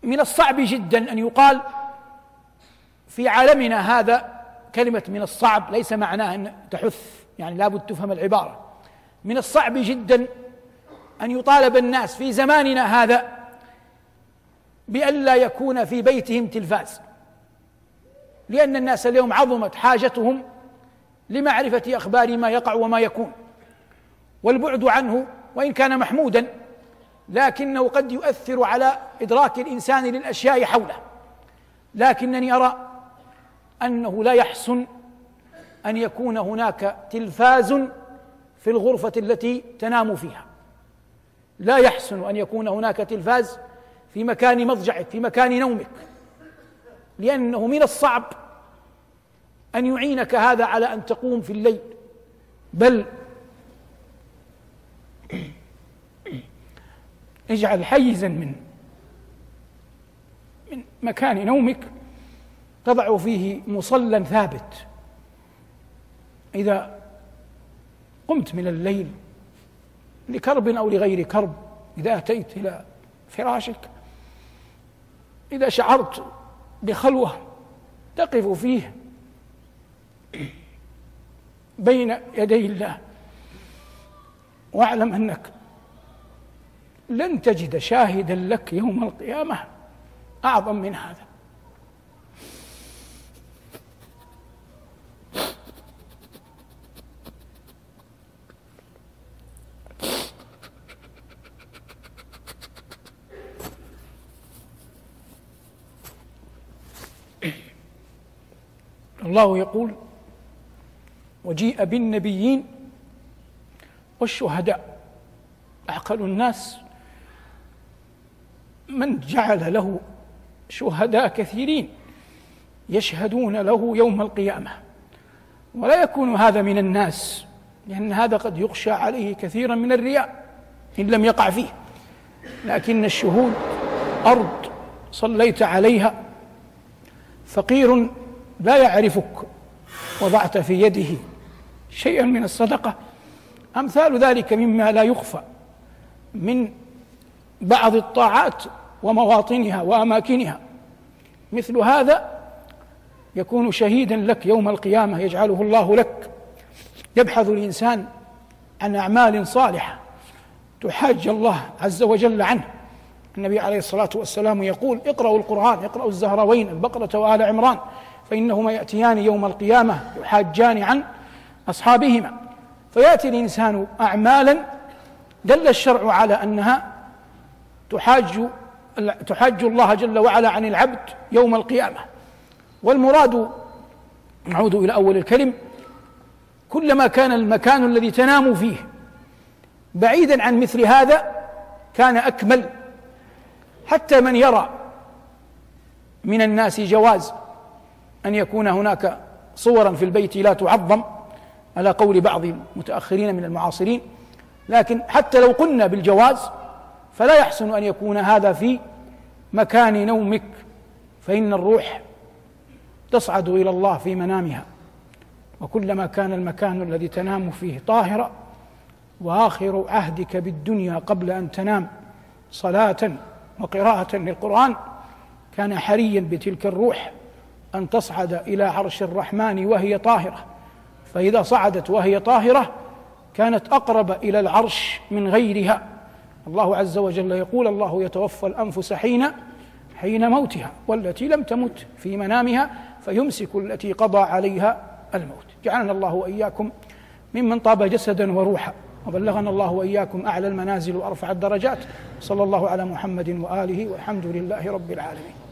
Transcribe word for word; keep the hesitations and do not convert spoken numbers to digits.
من الصعب جدا أن يقال في عالمنا هذا، كلمة من الصعب ليس معناها أن تحث، يعني لابد تفهم العبارة. من الصعب جدا أن يطالب الناس في زماننا هذا بأن لا يكون في بيتهم تلفاز، لأن الناس اليوم عظمت حاجتهم لمعرفة أخبار ما يقع وما يكون، والبعد عنه وإن كان محمودا لكنه قد يؤثر على إدراك الإنسان للأشياء حوله. لكنني أرى أنه لا يحسن أن يكون هناك تلفاز في الغرفة التي تنام فيها، لا يحسن أن يكون هناك تلفاز في مكان مضجعك، في مكان نومك، لأنه من الصعب أن يعينك هذا على أن تقوم في الليل، بل اجعل حيزا من من مكان نومك تضع فيه مصلى ثابت، إذا قمت من الليل لكرب أو لغير كرب، إذا أتيت إلى فراشك، إذا شعرت بخلوة تقف فيه بين يدي الله، واعلم أنك لن تجد شاهدا لك يوم القيامة أعظم من هذا. الله يقول: وجيء بالنبيين والشهداء. أعقل الناس من جعل له شهداء كثيرين يشهدون له يوم القيامة، ولا يكون هذا من الناس، لأن هذا قد يخشى عليه كثيرا من الرياء إن لم يقع فيه. لكن الشهود أرض صليت عليها، فقير لا يعرفك وضعت في يده شيئا من الصدقة، أمثال ذلك مما لا يخفى من بعض الطاعات ومواطنها وأماكنها، مثل هذا يكون شهيدا لك يوم القيامة يجعله الله لك. يبحث الإنسان عن أعمال صالحة تحاج الله عز وجل عنه. النبي عليه الصلاة والسلام يقول: اقرأوا القرآن، اقرأوا الزهروين البقرة وآل عمران، فإنهما يأتيان يوم القيامة يحاجان عن أصحابهما. فيأتي الإنسان أعمالا دل الشرع على أنها تحاج تحاج الله جل وعلا عن العبد يوم القيامة. والمراد، نعود إلى أول الكلم، كلما كان المكان الذي تنام فيه بعيدا عن مثل هذا كان أكمل، حتى من يرى من الناس جواز أن يكون هناك صورا في البيت لا تعظم على قول بعض المتأخرين من المعاصرين، لكن حتى لو قلنا بالجواز فلا يحسن أن يكون هذا في مكان نومك، فإن الروح تصعد إلى الله في منامها. وكلما كان المكان الذي تنام فيه طاهرا وآخر عهدك بالدنيا قبل أن تنام صلاة وقراءة للقرآن، كان حريا بتلك الروح أن تصعد إلى عرش الرحمن وهي طاهرة. فإذا صعدت وهي طاهرة كانت أقرب إلى العرش من غيرها. الله عز وجل يقول: الله يتوفى الأنفس حين حين موتها والتي لم تمت في منامها فيمسك التي قضى عليها الموت. جعلنا الله وإياكم ممن طاب جسدا وروحا، وبلغنا الله وإياكم أعلى المنازل وأرفع الدرجات. صلى الله على محمد وآله، والحمد لله رب العالمين.